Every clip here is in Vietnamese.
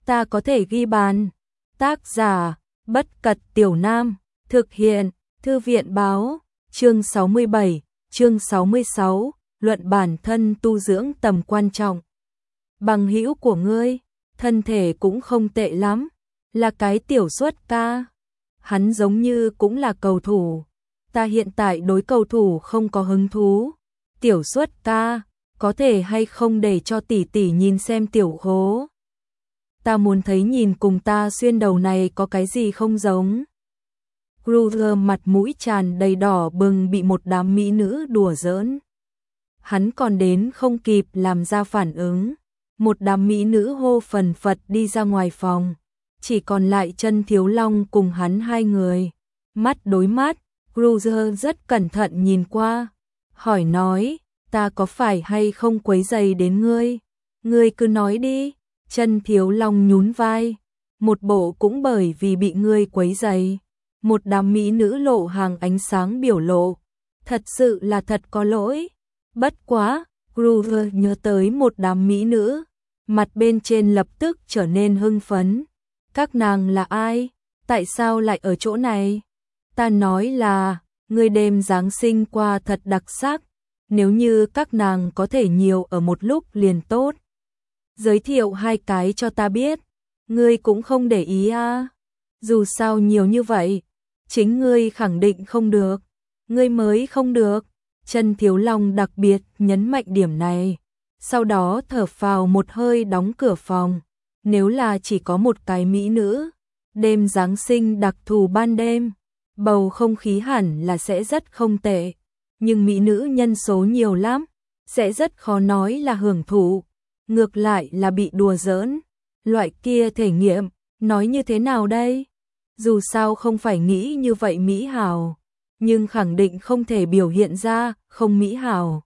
ta có thể ghi bàn. Tác giả, Bất Cật Tiểu Nam, thực hiện, Thư viện báo, chương 67, chương 66, luận bản thân tu dưỡng tầm quan trọng. Bằng hữu của ngươi, thân thể cũng không tệ lắm, là cái tiểu xuất ca. Hắn giống như cũng là cầu thủ. Ta hiện tại đối cầu thủ không có hứng thú. Tiểu xuất ca, có thể hay không để cho tỷ tỷ nhìn xem tiểu khố. Ta muốn thấy nhìn cùng ta xuyên đầu này có cái gì không giống. Kruger mặt mũi tràn đầy đỏ bừng bị một đám mỹ nữ đùa giỡn. Hắn còn đến không kịp làm ra phản ứng. Một đám mỹ nữ hô phần phật đi ra ngoài phòng. Chỉ còn lại Chân Thiếu Long cùng hắn hai người. Mắt đối mắt, Kruger rất cẩn thận nhìn qua. Hỏi nói, ta có phải hay không quấy rầy đến ngươi? Ngươi cứ nói đi. Chân Thiếu Long nhún vai. Một bộ cũng bởi vì bị ngươi quấy rầy. Một đám mỹ nữ lộ hàng ánh sáng biểu lộ. Thật sự là thật có lỗi. Bất quá, Kruger nhớ tới một đám mỹ nữ. Mặt bên trên lập tức trở nên hưng phấn. Các nàng là ai? Tại sao lại ở chỗ này? Ta nói là, người đêm Giáng sinh qua thật đặc sắc. Nếu như các nàng có thể nhiều ở một lúc liền tốt. Giới thiệu hai cái cho ta biết. Ngươi cũng không để ý à? Dù sao nhiều như vậy, chính ngươi khẳng định không được. Ngươi mới không được. Chân Thiếu Long đặc biệt nhấn mạnh điểm này. Sau đó thở phào một hơi đóng cửa phòng. Nếu là chỉ có một cái mỹ nữ, đêm Giáng sinh đặc thù ban đêm, bầu không khí hẳn là sẽ rất không tệ. Nhưng mỹ nữ nhân số nhiều lắm, sẽ rất khó nói là hưởng thụ. Ngược lại là bị đùa giỡn. Loại kia thể nghiệm, nói như thế nào đây? Dù sao không phải nghĩ như vậy mỹ hào, nhưng khẳng định không thể biểu hiện ra không mỹ hào.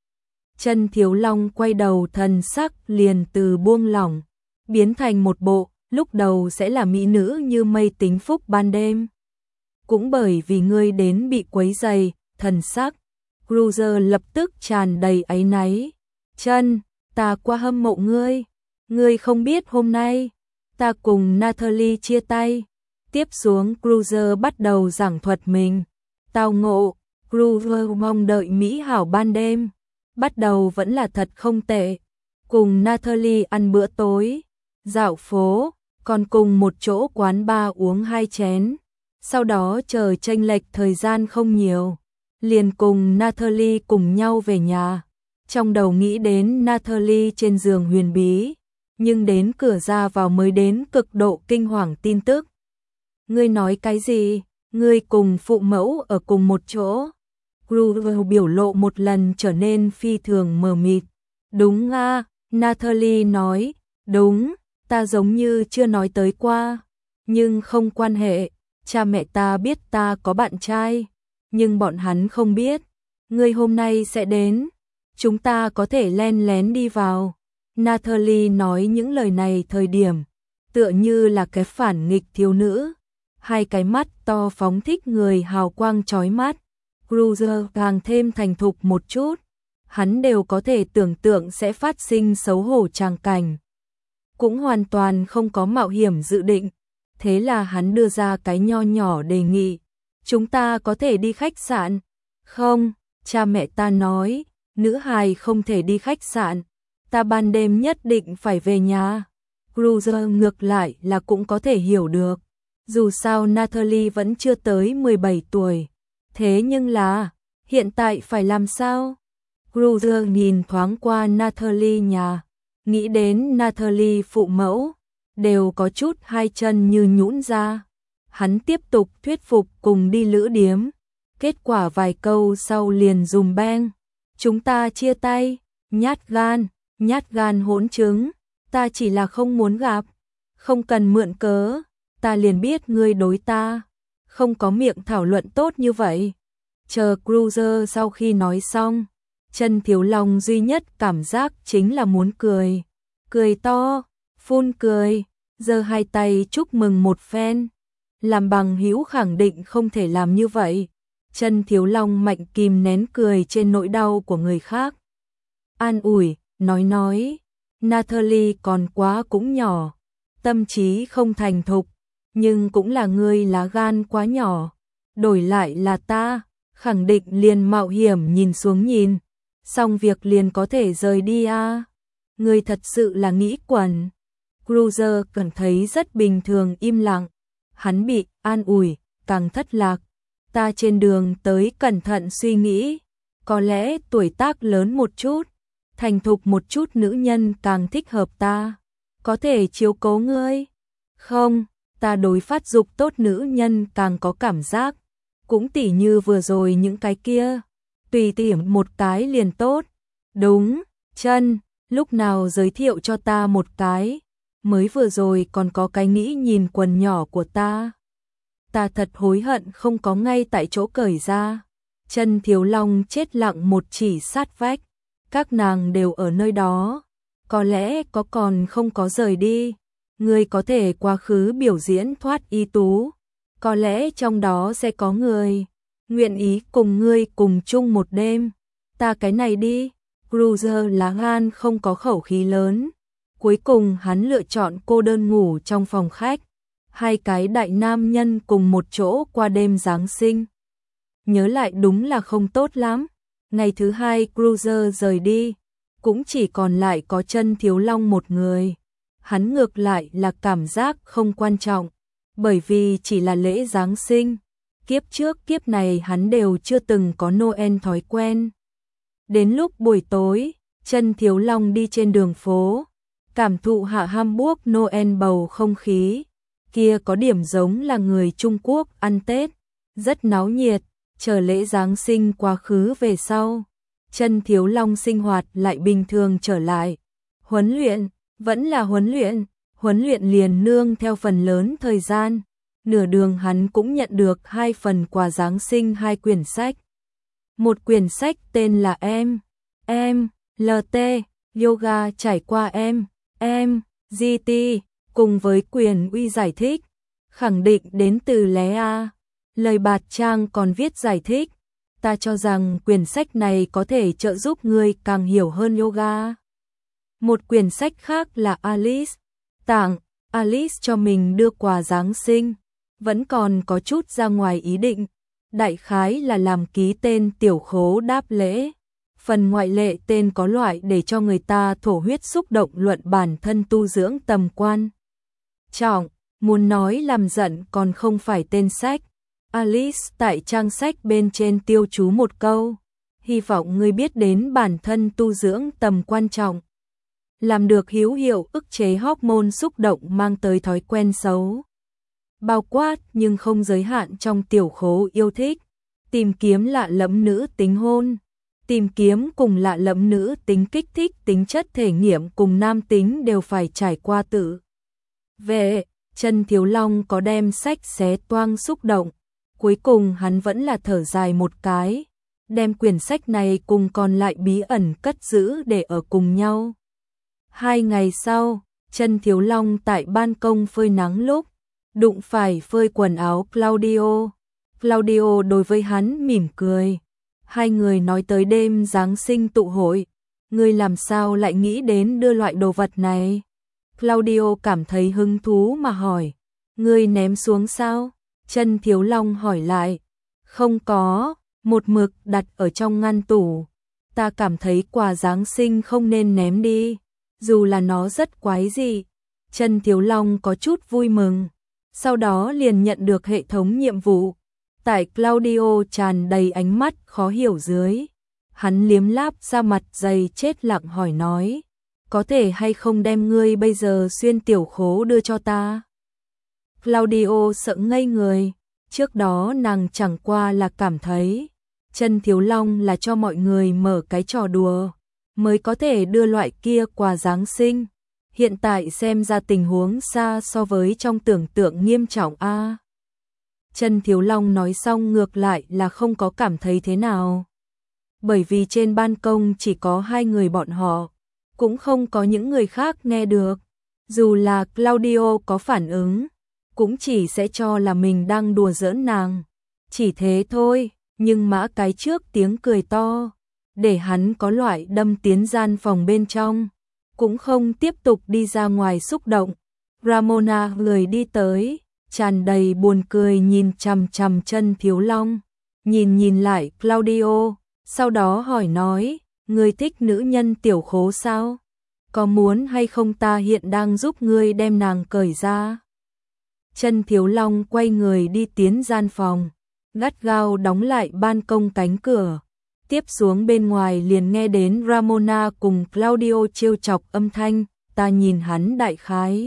Chân Thiếu Long quay đầu thần sắc liền từ buông lỏng, biến thành một bộ, lúc đầu sẽ là mỹ nữ như mây tính phúc ban đêm. Cũng bởi vì ngươi đến bị quấy rầy, thần sắc, Kruger lập tức tràn đầy áy náy. Chân, ta quá hâm mộ ngươi. Ngươi không biết hôm nay, ta cùng Natalie chia tay. Tiếp xuống Kruger bắt đầu giảng thuật mình. Tao ngộ, Kruger mong đợi mỹ hảo ban đêm. Bắt đầu vẫn là thật không tệ. Cùng Natalie ăn bữa tối, dạo phố, còn cùng một chỗ quán bar uống 2 chén. Sau đó chờ chênh lệch thời gian không nhiều, liền cùng Natalie cùng nhau về nhà. Trong đầu nghĩ đến Natalie trên giường huyền bí, nhưng đến cửa ra vào mới đến cực độ kinh hoàng tin tức. Ngươi nói cái gì? Ngươi cùng phụ mẫu ở cùng một chỗ? Kruger biểu lộ một lần trở nên phi thường mờ mịt. Đúng à, Natalie nói, đúng, ta giống như chưa nói tới qua. Nhưng không quan hệ, cha mẹ ta biết ta có bạn trai, nhưng bọn hắn không biết. Ngươi hôm nay sẽ đến, chúng ta có thể len lén đi vào. Natalie nói những lời này thời điểm, tựa như là cái phản nghịch thiếu nữ. Hai cái mắt to phóng thích người hào quang chói mắt. Kruger càng thêm thành thục một chút. Hắn đều có thể tưởng tượng sẽ phát sinh xấu hổ tràng cảnh. Cũng hoàn toàn không có mạo hiểm dự định. Thế là hắn đưa ra cái nho nhỏ đề nghị. Chúng ta có thể đi khách sạn. Không, cha mẹ ta nói, nữ hài không thể đi khách sạn. Ta ban đêm nhất định phải về nhà. Kruger ngược lại là cũng có thể hiểu được. Dù sao Natalie vẫn chưa tới 17 tuổi. Thế nhưng là, hiện tại phải làm sao? Kruger nhìn thoáng qua Natalie nhà. Nghĩ đến Natalie phụ mẫu, đều có chút hai chân như nhũn ra. Hắn tiếp tục thuyết phục cùng đi lữ điếm. Kết quả vài câu sau liền dùm beng. Chúng ta chia tay, nhát gan hỗn trứng. Ta chỉ là không muốn gặp. Không cần mượn cớ, ta liền biết ngươi đối ta. Không có miệng thảo luận tốt như vậy. Chờ Kruger sau khi nói xong, Chân Thiếu Long duy nhất cảm giác chính là muốn cười. Cười to, phun cười, giơ hai tay chúc mừng một phen. Làm bằng hữu khẳng định không thể làm như vậy. Chân Thiếu Long mạnh kìm nén cười trên nỗi đau của người khác. An ủi, nói, Natalie còn quá cũng nhỏ. tâm trí không thành thục, nhưng cũng là ngươi lá gan quá nhỏ. Đổi lại là ta, khẳng định liền mạo hiểm nhìn xuống nhìn, xong việc liền có thể rời đi a. Ngươi thật sự là nghĩ quẩn. Cruiser cảm thấy rất bình thường im lặng, hắn bị an ủi, càng thất lạc. Ta trên đường tới cẩn thận suy nghĩ, có lẽ tuổi tác lớn một chút, thành thục một chút nữ nhân càng thích hợp ta, có thể chiếu cố ngươi. Không, ta đối phát dục tốt nữ nhân càng có cảm giác, cũng tỉ như vừa rồi những cái kia, tùy tiện một cái liền tốt. Đúng, chân, lúc nào giới thiệu cho ta một cái, mới vừa rồi còn có cái nghĩ nhìn quần nhỏ của ta. Ta thật hối hận không có ngay tại chỗ cởi ra. Chân Thiếu Long chết lặng một chỉ sát vách, các nàng đều ở nơi đó, có lẽ có còn không có rời đi. Ngươi có thể quá khứ biểu diễn thoát y tú, có lẽ trong đó sẽ có người nguyện ý cùng ngươi cùng chung một đêm. Ta cái này đi. Cruiser lá gan không có khẩu khí lớn, cuối cùng hắn lựa chọn cô đơn ngủ trong phòng khách. Hai cái đại nam nhân cùng một chỗ qua đêm Giáng sinh. Nhớ lại đúng là không tốt lắm. Ngày thứ hai Cruiser rời đi, cũng chỉ còn lại có Chân Thiếu Long một người. Hắn ngược lại là cảm giác không quan trọng, bởi vì chỉ là lễ Giáng sinh. Kiếp trước kiếp này hắn đều chưa từng có Noel thói quen. Đến lúc buổi tối, Chân Thiếu Long đi trên đường phố, cảm thụ hạ Hamburg Noel bầu không khí. Kia có điểm giống là người Trung Quốc ăn Tết, rất náo nhiệt. Chờ lễ Giáng sinh quá khứ về sau, Chân Thiếu Long sinh hoạt lại bình thường trở lại. Huấn luyện, vẫn là huấn luyện liền nương theo phần lớn thời gian. Nửa đường hắn cũng nhận được 2 phần quà Giáng sinh, 2 quyển sách. Một quyển sách tên là Em, LT, Yoga trải qua Em, GT, cùng với quyền uy giải thích, khẳng định đến từ Lé A. Lời bạt trang còn viết giải thích, ta cho rằng quyển sách này có thể trợ giúp ngươi càng hiểu hơn yoga. Một quyển sách khác là Alice, tặng Alice cho mình đưa quà Giáng sinh, vẫn còn có chút ra ngoài ý định, đại khái là làm ký tên tiểu khố đáp lễ. Phần ngoại lệ tên có loại để cho người ta thổ huyết xúc động luận bản thân tu dưỡng tầm quan trọng, muốn nói làm giận còn không phải tên sách. Alice tại trang sách bên trên tiêu chú một câu, hy vọng ngươi biết đến bản thân tu dưỡng tầm quan trọng, làm được hữu hiệu ức chế hormone xúc động mang tới thói quen xấu, bao quát nhưng không giới hạn trong tiểu khố yêu thích, tìm kiếm lạ lẫm nữ tính hôn, tìm kiếm cùng lạ lẫm nữ tính kích thích tính chất thể nghiệm cùng nam tính đều phải trải qua tự vệ. Chân Thiếu Long có đem sách xé toang xúc động, cuối cùng hắn vẫn là thở dài một cái, đem quyển sách này cùng còn lại bí ẩn cất giữ để ở cùng nhau. 2 ngày sau, Chân Thiếu Long tại ban công phơi nắng lúc, đụng phải phơi quần áo Claudio. Claudio đối với hắn mỉm cười. Hai người nói tới đêm Giáng sinh tụ hội. Ngươi làm sao lại nghĩ đến đưa loại đồ vật này? Claudio cảm thấy hứng thú mà hỏi. Ngươi ném xuống sao? Chân Thiếu Long hỏi lại. Không có, một mực đặt ở trong ngăn tủ. Ta cảm thấy quà Giáng sinh không nên ném đi, dù là nó rất quái dị. Chân Thiếu Long có chút vui mừng. Sau đó liền nhận được hệ thống nhiệm vụ. Tại Claudio tràn đầy ánh mắt khó hiểu dưới, hắn liếm láp ra mặt dày chết lặng hỏi nói, có thể hay không đem ngươi bây giờ xuyên tiểu khố đưa cho ta? Claudio sợ ngây người, trước đó nàng chẳng qua là cảm thấy Chân Thiếu Long là cho mọi người mở cái trò đùa, mới có thể đưa loại kia quà Giáng sinh. Hiện tại xem ra tình huống xa so với trong tưởng tượng nghiêm trọng a. Chân Thiếu Long nói xong ngược lại là không có cảm thấy thế nào. Bởi vì trên ban công chỉ có 2 người bọn họ, cũng không có những người khác nghe được. Dù là Claudio có phản ứng, cũng chỉ sẽ cho là mình đang đùa giỡn nàng. Chỉ thế thôi, nhưng mã cái trước tiếng cười to, để hắn có loại đâm tiến gian phòng bên trong, cũng không tiếp tục đi ra ngoài xúc động. Ramona người đi tới, tràn đầy buồn cười nhìn chằm chằm Chân Thiếu Long, nhìn lại Claudio, sau đó hỏi nói, ngươi thích nữ nhân tiểu khố sao? Có muốn hay không ta hiện đang giúp ngươi đem nàng cởi ra? Chân Thiếu Long quay người đi tiến gian phòng, gắt gao đóng lại ban công cánh cửa. Tiếp xuống bên ngoài liền nghe đến Ramona cùng Claudio trêu chọc âm thanh, ta nhìn hắn đại khái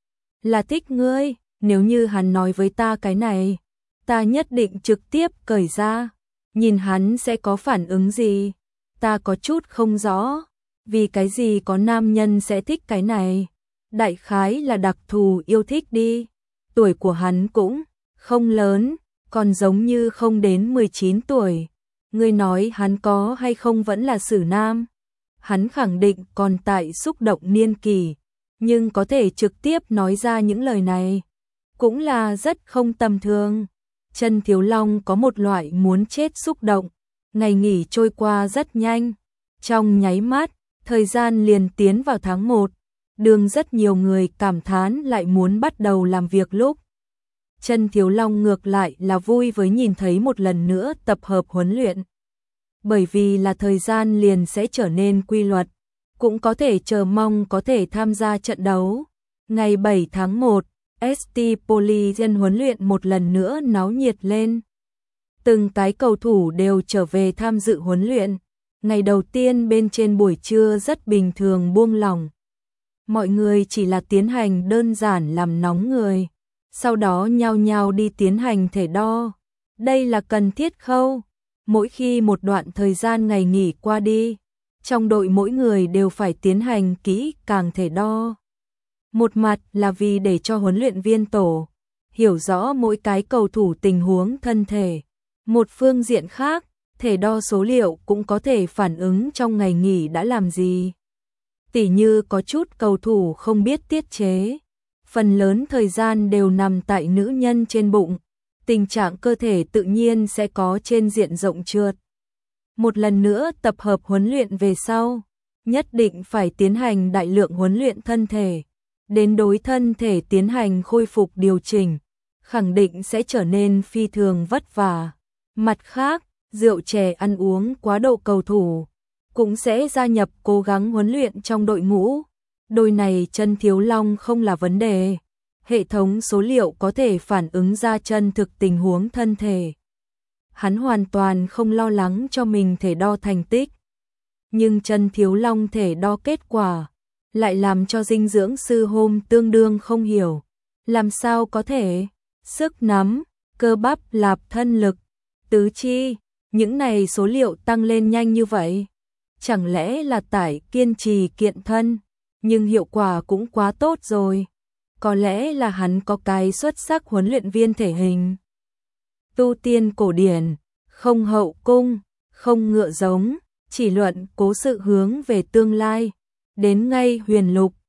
là thích ngươi, nếu như hắn nói với ta cái này, ta nhất định trực tiếp cởi ra, nhìn hắn sẽ có phản ứng gì, ta có chút không rõ, vì cái gì có nam nhân sẽ thích cái này, đại khái là đặc thù yêu thích đi, tuổi của hắn cũng không lớn, còn giống như không đến 19 tuổi. Ngươi nói hắn có hay không vẫn là xử nam? Hắn khẳng định còn tại xúc động niên kỳ, nhưng có thể trực tiếp nói ra những lời này, cũng là rất không tầm thường. Chân Thiếu Long có một loại muốn chết xúc động, ngày nghỉ trôi qua rất nhanh, trong nháy mắt, thời gian liền tiến vào tháng 1, đường rất nhiều người cảm thán lại muốn bắt đầu làm việc lúc. Chân Thiếu Long ngược lại là vui với nhìn thấy một lần nữa tập hợp huấn luyện. Bởi vì là thời gian liền sẽ trở nên quy luật, cũng có thể chờ mong có thể tham gia trận đấu. Ngày 7 tháng 1, ST Poligen huấn luyện một lần nữa náo nhiệt lên. Từng cái cầu thủ đều trở về tham dự huấn luyện. Ngày đầu tiên bên trên buổi trưa rất bình thường buông lỏng. Mọi người chỉ là tiến hành đơn giản làm nóng người, sau đó nhao nhao đi tiến hành thể đo. Đây là cần thiết không? Mỗi khi một đoạn thời gian ngày nghỉ qua đi, trong đội mỗi người đều phải tiến hành kỹ càng thể đo. Một mặt là vì để cho huấn luyện viên tổ hiểu rõ mỗi cái cầu thủ tình huống thân thể. Một phương diện khác, thể đo số liệu cũng có thể phản ứng trong ngày nghỉ đã làm gì. Tỉ như có chút cầu thủ không biết tiết chế, phần lớn thời gian đều nằm tại nữ nhân trên bụng, tình trạng cơ thể tự nhiên sẽ có trên diện rộng trượt. Một lần nữa tập hợp huấn luyện về sau, nhất định phải tiến hành đại lượng huấn luyện thân thể, đến đối thân thể tiến hành khôi phục điều chỉnh, khẳng định sẽ trở nên phi thường vất vả. Mặt khác, rượu chè ăn uống quá độ cầu thủ cũng sẽ gia nhập cố gắng huấn luyện trong đội ngũ. Đôi này Chân Thiếu Long không là vấn đề. Hệ thống số liệu có thể phản ứng ra chân thực tình huống thân thể. Hắn hoàn toàn không lo lắng cho mình thể đo thành tích. Nhưng Chân Thiếu Long thể đo kết quả lại làm cho dinh dưỡng sư hôm tương đương không hiểu. Làm sao có thể? Sức nắm, cơ bắp, lạp thân lực, tứ chi, những này số liệu tăng lên nhanh như vậy. Chẳng lẽ là tại kiên trì kiện thân, nhưng hiệu quả cũng quá tốt rồi. Có lẽ là hắn có cái xuất sắc huấn luyện viên thể hình. Tu tiên cổ điển, không hậu cung, không ngựa giống, chỉ luận cố sự hướng về tương lai. Đến ngay huyền lục,